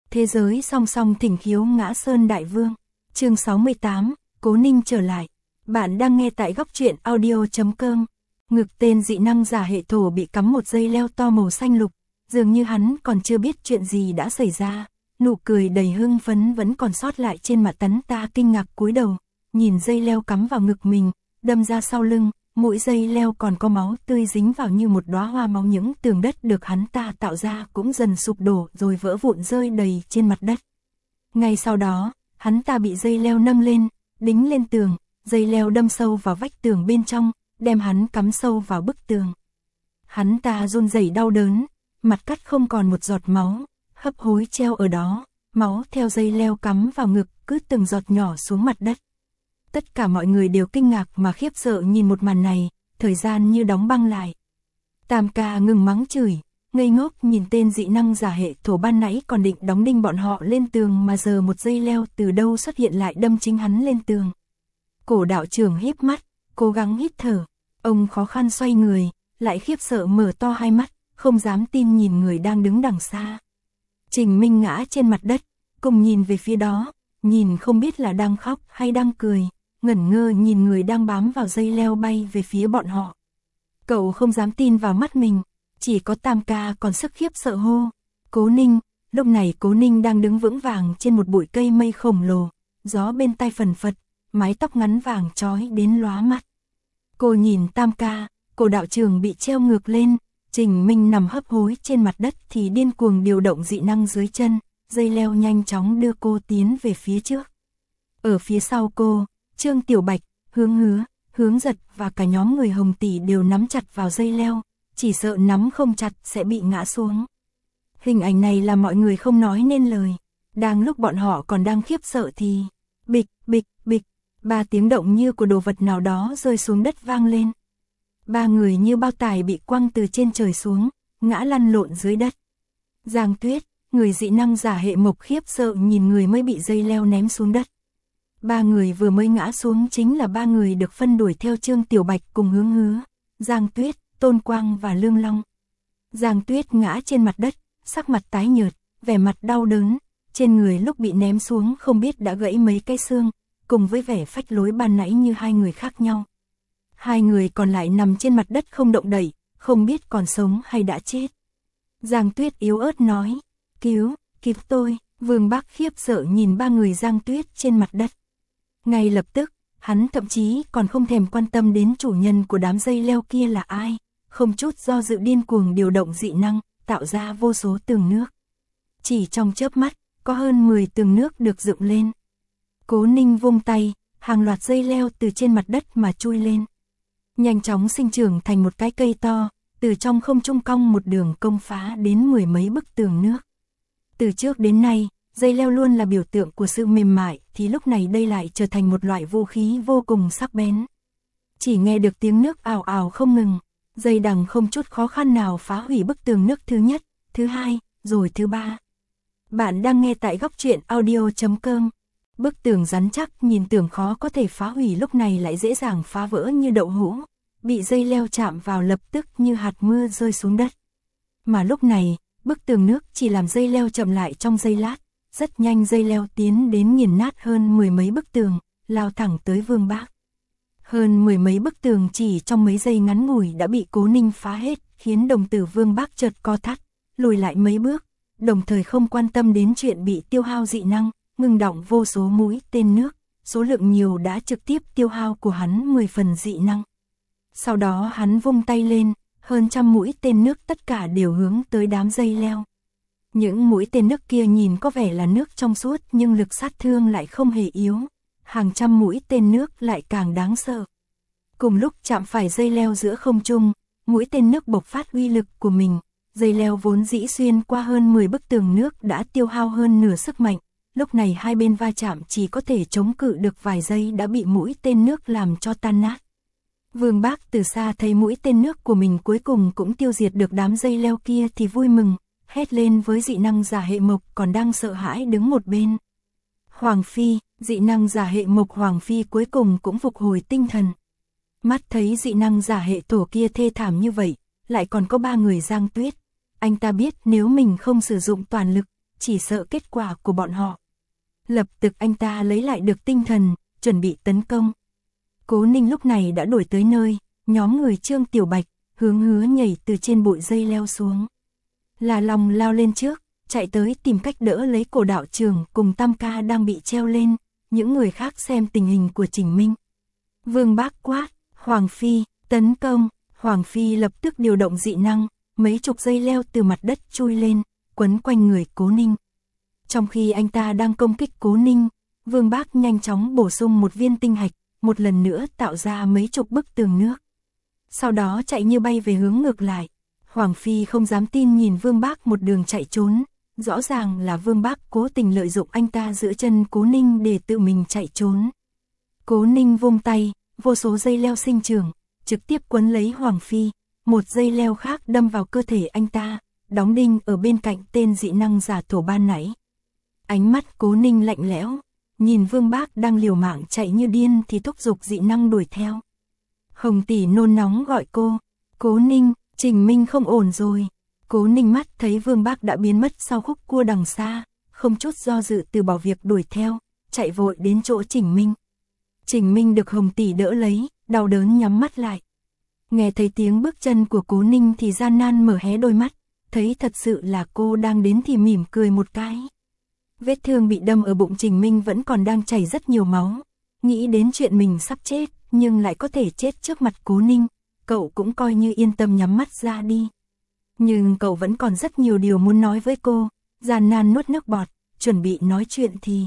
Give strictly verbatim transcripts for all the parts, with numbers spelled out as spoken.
Thế giới song song thỉnh khiếu ngã sơn đại vương. Chương sáu mươi tám, Cố Ninh trở lại. Bạn đang nghe tại góc truyện audio chấm com. Ngực tên dị năng giả hệ thổ bị cắm một dây leo to màu xanh lục, dường như hắn còn chưa biết chuyện gì đã xảy ra, nụ cười đầy hưng phấn vẫn còn sót lại trên mặt tấn ta kinh ngạc cúi đầu, nhìn dây leo cắm vào ngực mình, đâm ra sau lưng, mỗi dây leo còn có máu tươi dính vào như một đóa hoa máu, những tường đất được hắn ta tạo ra cũng dần sụp đổ rồi vỡ vụn rơi đầy trên mặt đất. Ngay sau đó, hắn ta bị dây leo nâng lên, đính lên tường, dây leo đâm sâu vào vách tường bên trong, đem hắn cắm sâu vào bức tường. Hắn ta run rẩy đau đớn, mặt cắt không còn một giọt máu, hấp hối treo ở đó, máu theo dây leo cắm vào ngực cứ từng giọt nhỏ xuống mặt đất. Tất cả mọi người đều kinh ngạc mà khiếp sợ nhìn một màn này, thời gian như đóng băng lại. Tam ca ngừng mắng chửi, ngây ngốc nhìn tên dị năng giả hệ thổ ban nãy còn định đóng đinh bọn họ lên tường mà giờ một dây leo từ đâu xuất hiện lại đâm chính hắn lên tường. Cổ đạo trưởng híp mắt, cố gắng hít thở, ông khó khăn xoay người, lại khiếp sợ mở to hai mắt, không dám tin nhìn người đang đứng đằng xa. Trình Minh ngã trên mặt đất, cùng nhìn về phía đó, nhìn không biết là đang khóc hay đang cười, ngẩn ngơ nhìn người đang bám vào dây leo bay về phía bọn họ. Cậu không dám tin vào mắt mình, chỉ có Tam ca còn sức khiếp sợ hô. Cố Ninh, lúc này Cố Ninh đang đứng vững vàng trên một bụi cây mây khổng lồ, gió bên tai phần phật, mái tóc ngắn vàng trói đến lóa mắt. Cô nhìn Tam ca, cổ đạo trường bị treo ngược lên, Trình Minh nằm hấp hối trên mặt đất thì điên cuồng điều động dị năng dưới chân, dây leo nhanh chóng đưa cô tiến về phía trước. Ở phía sau cô, Trương Tiểu Bạch, Hướng Hứa, Hướng Giật và cả nhóm người Hồng Tỷ đều nắm chặt vào dây leo, chỉ sợ nắm không chặt sẽ bị ngã xuống. Hình ảnh này là mọi người không nói nên lời. Đang lúc bọn họ còn đang khiếp sợ thì bịch, bịch, bịch, ba tiếng động như của đồ vật nào đó rơi xuống đất vang lên. Ba người như bao tải bị quăng từ trên trời xuống, ngã lăn lộn dưới đất. Giang Tuyết, người dị năng giả hệ mộc khiếp sợ nhìn người mới bị dây leo ném xuống đất. Ba người vừa mới ngã xuống chính là ba người được phân đuổi theo Trương Tiểu Bạch cùng Hướng Hứa, Giang Tuyết, Tôn Quang và Lương Long. Giang Tuyết ngã trên mặt đất, sắc mặt tái nhợt, vẻ mặt đau đớn, trên người lúc bị ném xuống không biết đã gãy mấy cái xương, cùng với vẻ phách lối ban nãy như hai người khác nhau. Hai người còn lại nằm trên mặt đất không động đậy, không biết còn sống hay đã chết. Giang Tuyết yếu ớt nói, cứu, cứu tôi. Vương Bác khiếp sợ nhìn ba người Giang Tuyết trên mặt đất. Ngay lập tức, hắn thậm chí còn không thèm quan tâm đến chủ nhân của đám dây leo kia là ai, không chút do dự điên cuồng điều động dị năng, tạo ra vô số tường nước. Chỉ trong chớp mắt, có hơn mười tường nước được dựng lên. Cố Ninh vung tay, hàng loạt dây leo từ trên mặt đất mà chui lên. Nhanh chóng sinh trưởng thành một cái cây to, từ trong không trung cong một đường công phá đến mười mấy bức tường nước. Từ trước đến nay, dây leo luôn là biểu tượng của sự mềm mại, thì lúc này đây lại trở thành một loại vũ khí vô cùng sắc bén. Chỉ nghe được tiếng nước ào ào không ngừng, dây đằng không chút khó khăn nào phá hủy bức tường nước thứ nhất, thứ hai, rồi thứ ba. Bạn đang nghe tại góc truyện audio chấm com. Bức tường rắn chắc nhìn tưởng khó có thể phá hủy lúc này lại dễ dàng phá vỡ như đậu hũ, bị dây leo chạm vào lập tức như hạt mưa rơi xuống đất. Mà lúc này, bức tường nước chỉ làm dây leo chậm lại trong giây lát, rất nhanh dây leo tiến đến nghiền nát hơn mười mấy bức tường, lao thẳng tới Vương Bác. Hơn mười mấy bức tường chỉ trong mấy giây ngắn ngủi đã bị Cố Ninh phá hết, khiến đồng tử Vương Bác chợt co thắt, lùi lại mấy bước, đồng thời không quan tâm đến chuyện bị tiêu hao dị năng, ngừng đọng vô số mũi tên nước, số lượng nhiều đã trực tiếp tiêu hao của hắn mười phần dị năng. Sau đó hắn vung tay lên, hơn trăm mũi tên nước tất cả đều hướng tới đám dây leo. Những mũi tên nước kia nhìn có vẻ là nước trong suốt nhưng lực sát thương lại không hề yếu, hàng trăm mũi tên nước lại càng đáng sợ. Cùng lúc chạm phải dây leo giữa không trung, mũi tên nước bộc phát uy lực của mình, dây leo vốn dĩ xuyên qua hơn mười bức tường nước đã tiêu hao hơn nửa sức mạnh, lúc này hai bên va chạm chỉ có thể chống cự được vài giây đã bị mũi tên nước làm cho tan nát. Vương Bác từ xa thấy mũi tên nước của mình cuối cùng cũng tiêu diệt được đám dây leo kia thì vui mừng, hét lên với dị năng giả hệ mộc còn đang sợ hãi đứng một bên. Hoàng Phi, dị năng giả hệ mộc Hoàng Phi cuối cùng cũng phục hồi tinh thần. Mắt thấy dị năng giả hệ thổ kia thê thảm như vậy, lại còn có ba người Giang Tuyết. Anh ta biết nếu mình không sử dụng toàn lực, chỉ sợ kết quả của bọn họ. Lập tức anh ta lấy lại được tinh thần, chuẩn bị tấn công. Cố Ninh lúc này đã đuổi tới nơi, nhóm người Trương Tiểu Bạch, Hướng Hứa nhảy từ trên bụi dây leo xuống. Là Long lao lên trước, chạy tới tìm cách đỡ lấy cổ đạo trưởng cùng Tam Ca đang bị treo lên, những người khác xem tình hình của Trình Minh. Vương Bác quát, Hoàng Phi, tấn công, Hoàng Phi lập tức điều động dị năng, mấy chục dây leo từ mặt đất chui lên, quấn quanh người Cố Ninh. Trong khi anh ta đang công kích Cố Ninh, Vương Bác nhanh chóng bổ sung một viên tinh hạch, một lần nữa tạo ra mấy chục bức tường nước. Sau đó chạy như bay về hướng ngược lại. Hoàng Phi không dám tin nhìn Vương Bác một đường chạy trốn, rõ ràng là Vương Bác cố tình lợi dụng anh ta giữ chân Cố Ninh để tự mình chạy trốn. Cố Ninh vung tay, vô số dây leo sinh trưởng, trực tiếp quấn lấy Hoàng Phi, một dây leo khác đâm vào cơ thể anh ta, đóng đinh ở bên cạnh tên dị năng giả thổ ban nãy. Ánh mắt Cố Ninh lạnh lẽo, nhìn Vương Bác đang liều mạng chạy như điên thì thúc giục dị năng đuổi theo. Hồng tỷ nôn nóng gọi cô, Cố Ninh, Trình Minh không ổn rồi. Cố Ninh mắt thấy Vương Bác đã biến mất sau khúc cua đằng xa, không chút do dự từ bỏ việc đuổi theo, chạy vội đến chỗ Trình Minh. Trình Minh được Hồng tỷ đỡ lấy, đau đớn nhắm mắt lại. Nghe thấy tiếng bước chân của Cố Ninh thì gian nan mở hé đôi mắt, thấy thật sự là cô đang đến thì mỉm cười một cái. Vết thương bị đâm ở bụng Trình Minh vẫn còn đang chảy rất nhiều máu, nghĩ đến chuyện mình sắp chết, nhưng lại có thể chết trước mặt Cố Ninh, cậu cũng coi như yên tâm nhắm mắt ra đi. Nhưng cậu vẫn còn rất nhiều điều muốn nói với cô, gian nan nuốt nước bọt, chuẩn bị nói chuyện thì...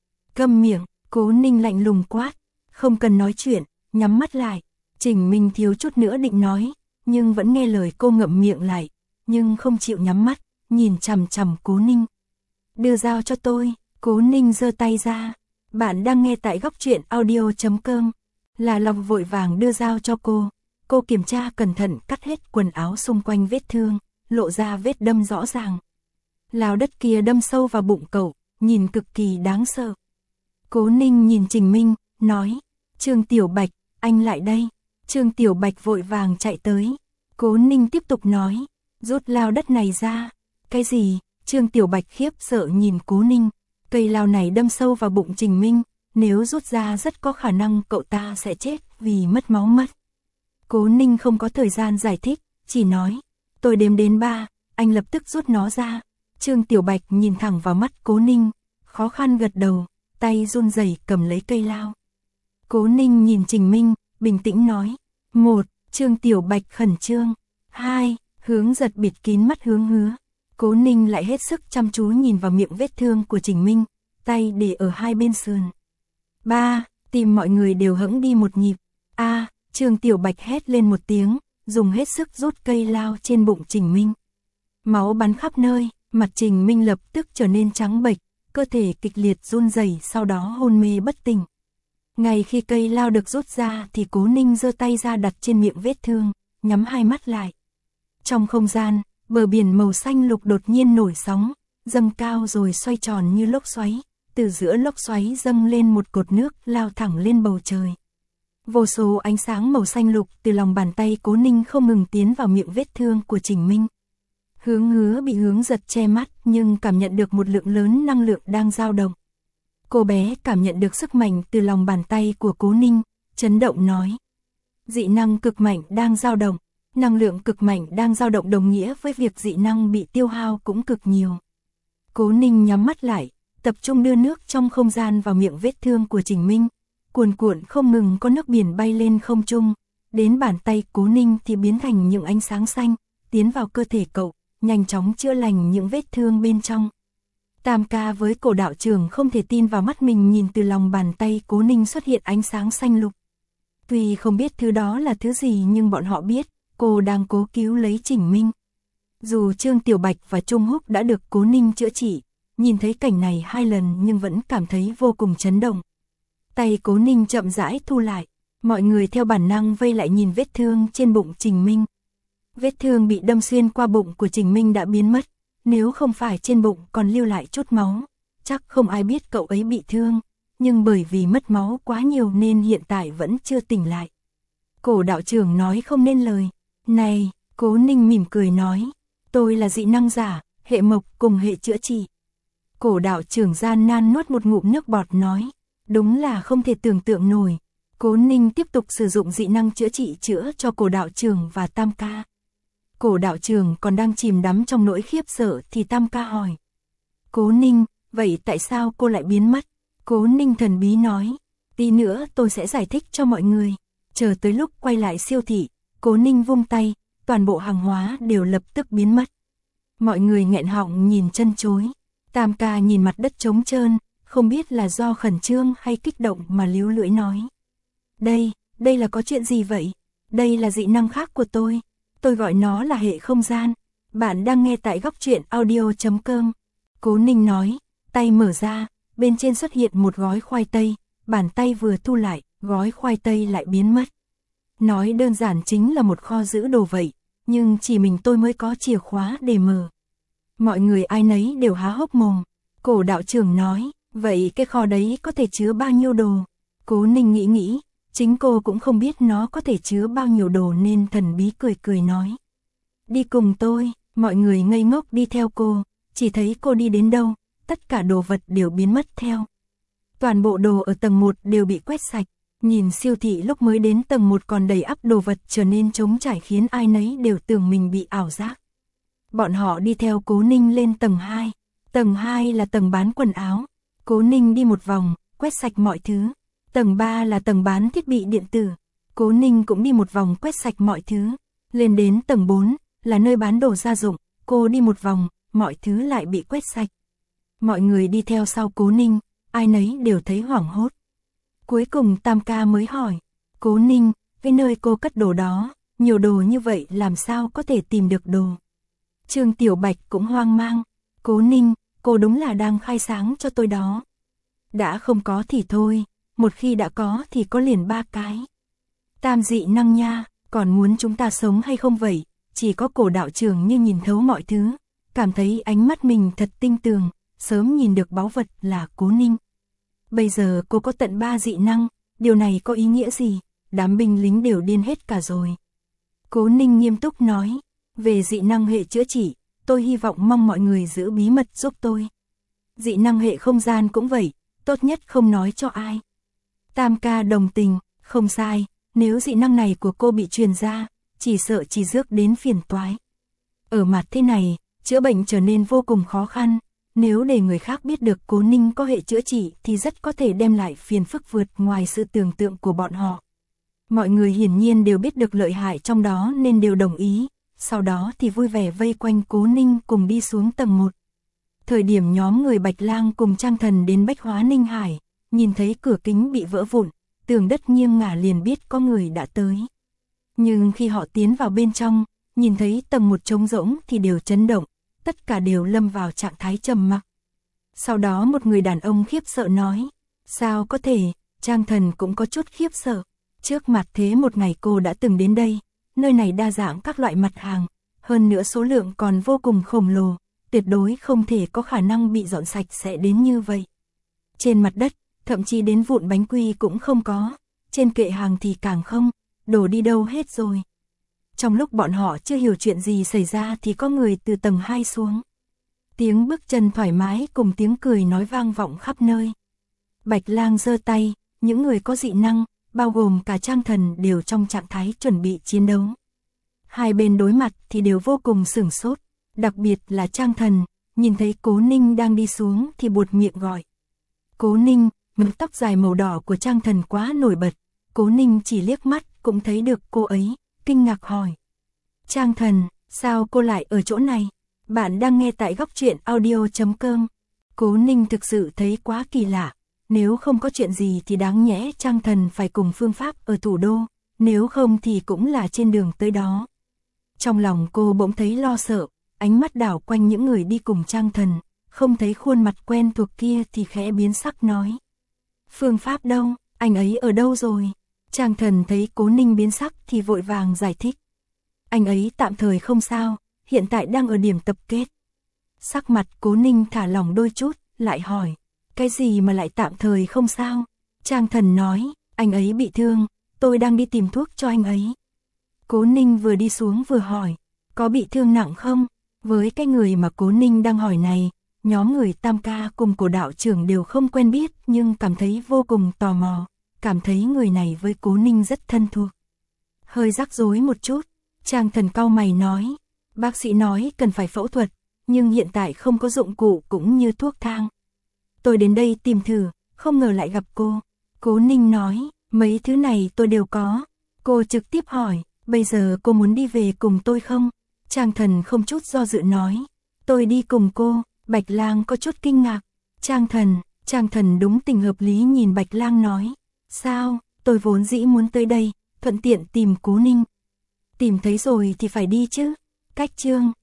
Câm miệng, Cố Ninh lạnh lùng quát, không cần nói chuyện, nhắm mắt lại. Trình Minh thiếu chút nữa định nói, nhưng vẫn nghe lời cô ngậm miệng lại, nhưng không chịu nhắm mắt, nhìn chằm chằm Cố Ninh. Đưa dao cho tôi, Cố Ninh giơ tay ra. Bạn đang nghe tại góc truyện audio chấm com. Là Long vội vàng đưa dao cho cô. Cô kiểm tra cẩn thận cắt hết quần áo xung quanh vết thương, lộ ra vết đâm rõ ràng. Lao đất kia đâm sâu vào bụng cậu, nhìn cực kỳ đáng sợ. Cố Ninh nhìn Trình Minh, nói, Trương Tiểu Bạch, anh lại đây. Trương Tiểu Bạch vội vàng chạy tới. Cố Ninh tiếp tục nói, rút lao đất này ra. Cái gì? Trương Tiểu Bạch khiếp sợ nhìn Cố Ninh. Cây lao này đâm sâu vào bụng Trình Minh, nếu rút ra rất có khả năng cậu ta sẽ chết vì mất máu mất. Cố Ninh không có thời gian giải thích, chỉ nói, tôi đếm đến ba, anh lập tức rút nó ra. Trương Tiểu Bạch nhìn thẳng vào mắt Cố Ninh, khó khăn gật đầu, tay run rẩy cầm lấy cây lao. Cố Ninh nhìn Trình Minh, bình tĩnh nói, một, Trương Tiểu Bạch khẩn trương, hai, Hướng Giật bịt kín mắt Hướng Hứa. Cố Ninh lại hết sức chăm chú nhìn vào miệng vết thương của Trình Minh, tay để ở hai bên sườn. ba. Tim mọi người đều hững đi một nhịp. A, à, Trương Tiểu Bạch hét lên một tiếng, dùng hết sức rút cây lao trên bụng Trình Minh. Máu bắn khắp nơi, mặt Trình Minh lập tức trở nên trắng bệch, cơ thể kịch liệt run rẩy, sau đó hôn mê bất tỉnh. Ngay khi cây lao được rút ra thì Cố Ninh giơ tay ra đặt trên miệng vết thương, nhắm hai mắt lại. Trong không gian, bờ biển màu xanh lục đột nhiên nổi sóng, dâng cao rồi xoay tròn như lốc xoáy, từ giữa lốc xoáy dâng lên một cột nước lao thẳng lên bầu trời. Vô số ánh sáng màu xanh lục từ lòng bàn tay Cố Ninh không ngừng tiến vào miệng vết thương của Trình Minh. Hướng Hứa bị Hướng Giật che mắt nhưng cảm nhận được một lượng lớn năng lượng đang dao động. Cô bé cảm nhận được sức mạnh từ lòng bàn tay của Cố Ninh, chấn động nói. Dị năng cực mạnh đang dao động. Năng lượng cực mạnh đang dao động đồng nghĩa với việc dị năng bị tiêu hao cũng cực nhiều. Cố Ninh nhắm mắt lại, tập trung đưa nước trong không gian vào miệng vết thương của Trình Minh. Cuồn cuộn không ngừng có nước biển bay lên không trung, đến bàn tay Cố Ninh thì biến thành những ánh sáng xanh, tiến vào cơ thể cậu, nhanh chóng chữa lành những vết thương bên trong. Tam Ca với Cổ đạo trưởng không thể tin vào mắt mình nhìn từ lòng bàn tay Cố Ninh xuất hiện ánh sáng xanh lục. Tuy không biết thứ đó là thứ gì nhưng bọn họ biết, cô đang cố cứu lấy Trình Minh. Dù Trương Tiểu Bạch và Trung Húc đã được Cố Ninh chữa trị, nhìn thấy cảnh này hai lần nhưng vẫn cảm thấy vô cùng chấn động. Tay Cố Ninh chậm rãi thu lại, mọi người theo bản năng vây lại nhìn vết thương trên bụng Trình Minh. Vết thương bị đâm xuyên qua bụng của Trình Minh đã biến mất, nếu không phải trên bụng còn lưu lại chút máu, chắc không ai biết cậu ấy bị thương, nhưng bởi vì mất máu quá nhiều nên hiện tại vẫn chưa tỉnh lại. Cổ đạo trưởng nói không nên lời. Này, Cố Ninh mỉm cười nói, tôi là dị năng giả, hệ mộc cùng hệ chữa trị. Cổ đạo trưởng gian nan nuốt một ngụm nước bọt nói, đúng là không thể tưởng tượng nổi. Cố Ninh tiếp tục sử dụng dị năng chữa trị chữa cho cổ đạo trưởng và Tam ca. Cổ đạo trưởng còn đang chìm đắm trong nỗi khiếp sợ thì Tam ca hỏi. Cố Ninh, vậy tại sao cô lại biến mất? Cố Ninh thần bí nói, tí nữa tôi sẽ giải thích cho mọi người. Chờ tới lúc quay lại siêu thị, Cố Ninh vung tay, toàn bộ hàng hóa đều lập tức biến mất. Mọi người nghẹn họng nhìn chân chối. Tam ca nhìn mặt đất trống trơn, không biết là do khẩn trương hay kích động mà líu lưỡi nói. Đây, đây là có chuyện gì vậy? Đây là dị năng khác của tôi. Tôi gọi nó là hệ không gian. Bạn đang nghe tại góc truyện audio chấm com. Cố Ninh nói, tay mở ra, bên trên xuất hiện một gói khoai tây, bàn tay vừa thu lại, gói khoai tây lại biến mất. Nói đơn giản chính là một kho giữ đồ vậy, nhưng chỉ mình tôi mới có chìa khóa để mở. Mọi người ai nấy đều há hốc mồm. Cổ đạo trưởng nói, vậy cái kho đấy có thể chứa bao nhiêu đồ? Cố Ninh nghĩ nghĩ, chính cô cũng không biết nó có thể chứa bao nhiêu đồ nên thần bí cười cười nói. Đi cùng tôi, mọi người ngây ngốc đi theo cô, chỉ thấy cô đi đến đâu, tất cả đồ vật đều biến mất theo. Toàn bộ đồ ở tầng một đều bị quét sạch, nhìn siêu thị lúc mới đến tầng một còn đầy ắp đồ vật trở nên trống trải khiến ai nấy đều tưởng mình bị ảo giác. Bọn họ đi theo Cố Ninh lên tầng hai, tầng hai là tầng bán quần áo, Cố Ninh đi một vòng, quét sạch mọi thứ. Tầng ba là tầng bán thiết bị điện tử, Cố Ninh cũng đi một vòng quét sạch mọi thứ. Lên đến tầng bốn, là nơi bán đồ gia dụng, cô đi một vòng, mọi thứ lại bị quét sạch. Mọi người đi theo sau Cố Ninh, ai nấy đều thấy hoảng hốt. Cuối cùng Tam ca mới hỏi, Cố Ninh, cái nơi cô cất đồ đó, nhiều đồ như vậy làm sao có thể tìm được đồ? Trương Tiểu Bạch cũng hoang mang, Cố Ninh, cô đúng là đang khai sáng cho tôi đó. Đã không có thì thôi, một khi đã có thì có liền ba cái. Tam dị năng nha, còn muốn chúng ta sống hay không vậy? Chỉ có cổ đạo trưởng như nhìn thấu mọi thứ, cảm thấy ánh mắt mình thật tinh tường, sớm nhìn được báu vật là Cố Ninh. Bây giờ cô có tận ba dị năng, điều này có ý nghĩa gì? Đám binh lính đều điên hết cả rồi. Cố Ninh nghiêm túc nói, về dị năng hệ chữa trị, tôi hy vọng mong mọi người giữ bí mật giúp tôi. Dị năng hệ không gian cũng vậy, tốt nhất không nói cho ai. Tam ca đồng tình, không sai, nếu dị năng này của cô bị truyền ra, chỉ sợ chỉ rước đến phiền toái. Ở mặt thế này, chữa bệnh trở nên vô cùng khó khăn, nếu để người khác biết được Cố Ninh có hệ chữa trị thì rất có thể đem lại phiền phức vượt ngoài sự tưởng tượng của bọn họ. Mọi người hiển nhiên đều biết được lợi hại trong đó nên đều đồng ý, sau đó thì vui vẻ vây quanh Cố Ninh cùng đi xuống tầng một. Thời điểm nhóm người Bạch Lang cùng Trang Thần đến Bách Hóa Ninh Hải, nhìn thấy cửa kính bị vỡ vụn, tường đất nghiêng ngả liền biết có người đã tới. Nhưng khi họ tiến vào bên trong, nhìn thấy tầng một trống rỗng thì đều chấn động, tất cả đều lâm vào trạng thái trầm mặc. Sau đó một người đàn ông khiếp sợ nói, sao có thể? Trang Thần cũng có chút khiếp sợ. Trước mặt thế một ngày cô đã từng đến đây, nơi này đa dạng các loại mặt hàng, hơn nữa số lượng còn vô cùng khổng lồ, tuyệt đối không thể có khả năng bị dọn sạch sẽ đến như vậy. Trên mặt đất, thậm chí đến vụn bánh quy cũng không có, trên kệ hàng thì càng không, đồ đi đâu hết rồi. Trong lúc bọn họ chưa hiểu chuyện gì xảy ra thì có người từ tầng hai xuống. Tiếng bước chân thoải mái cùng tiếng cười nói vang vọng khắp nơi. Bạch Lang giơ tay, những người có dị năng, bao gồm cả Trang Thần đều trong trạng thái chuẩn bị chiến đấu. Hai bên đối mặt thì đều vô cùng sửng sốt, đặc biệt là Trang Thần, nhìn thấy Cố Ninh đang đi xuống thì buột miệng gọi. Cố Ninh, mái tóc dài màu đỏ của Trang Thần quá nổi bật, Cố Ninh chỉ liếc mắt cũng thấy được cô ấy, kinh ngạc hỏi. Trang Thần, sao cô lại ở chỗ này? Bạn đang nghe tại góc truyện audio chấm com. Cố Ninh thực sự thấy quá kỳ lạ, nếu không có chuyện gì thì đáng nhẽ Trang Thần phải cùng phương pháp ở thủ đô, nếu không thì cũng là trên đường tới đó. Trong lòng cô bỗng thấy lo sợ, ánh mắt đảo quanh những người đi cùng Trang Thần, không thấy khuôn mặt quen thuộc kia thì khẽ biến sắc nói. Phương pháp đâu, anh ấy ở đâu rồi? Trang Thần thấy Cố Ninh biến sắc thì vội vàng giải thích. Anh ấy tạm thời không sao, hiện tại đang ở điểm tập kết. Sắc mặt Cố Ninh thả lỏng đôi chút, lại hỏi. Cái gì mà lại tạm thời không sao? Trang Thần nói, anh ấy bị thương, tôi đang đi tìm thuốc cho anh ấy. Cố Ninh vừa đi xuống vừa hỏi, có bị thương nặng không? Với cái người mà Cố Ninh đang hỏi này, Nhóm người Tam Ca cùng cổ đạo trưởng đều không quen biết nhưng cảm thấy vô cùng tò mò, cảm thấy người này với Cố Ninh rất thân thuộc. Hơi rắc rối một chút, Trang Thần cau mày nói, bác sĩ nói cần phải phẫu thuật, nhưng hiện tại không có dụng cụ cũng như thuốc thang. Tôi đến đây tìm thử, không ngờ lại gặp cô. Cố Ninh nói, mấy thứ này tôi đều có. Cô trực tiếp hỏi, bây giờ cô muốn đi về cùng tôi không? Trang Thần không chút do dự nói, tôi đi cùng cô. Bạch Lang có chút kinh ngạc. Trang Thần, Trang Thần đúng tình hợp lý nhìn Bạch Lang nói, sao, tôi vốn dĩ muốn tới đây, thuận tiện tìm Cố Ninh. Tìm thấy rồi thì phải đi chứ. Cách Chương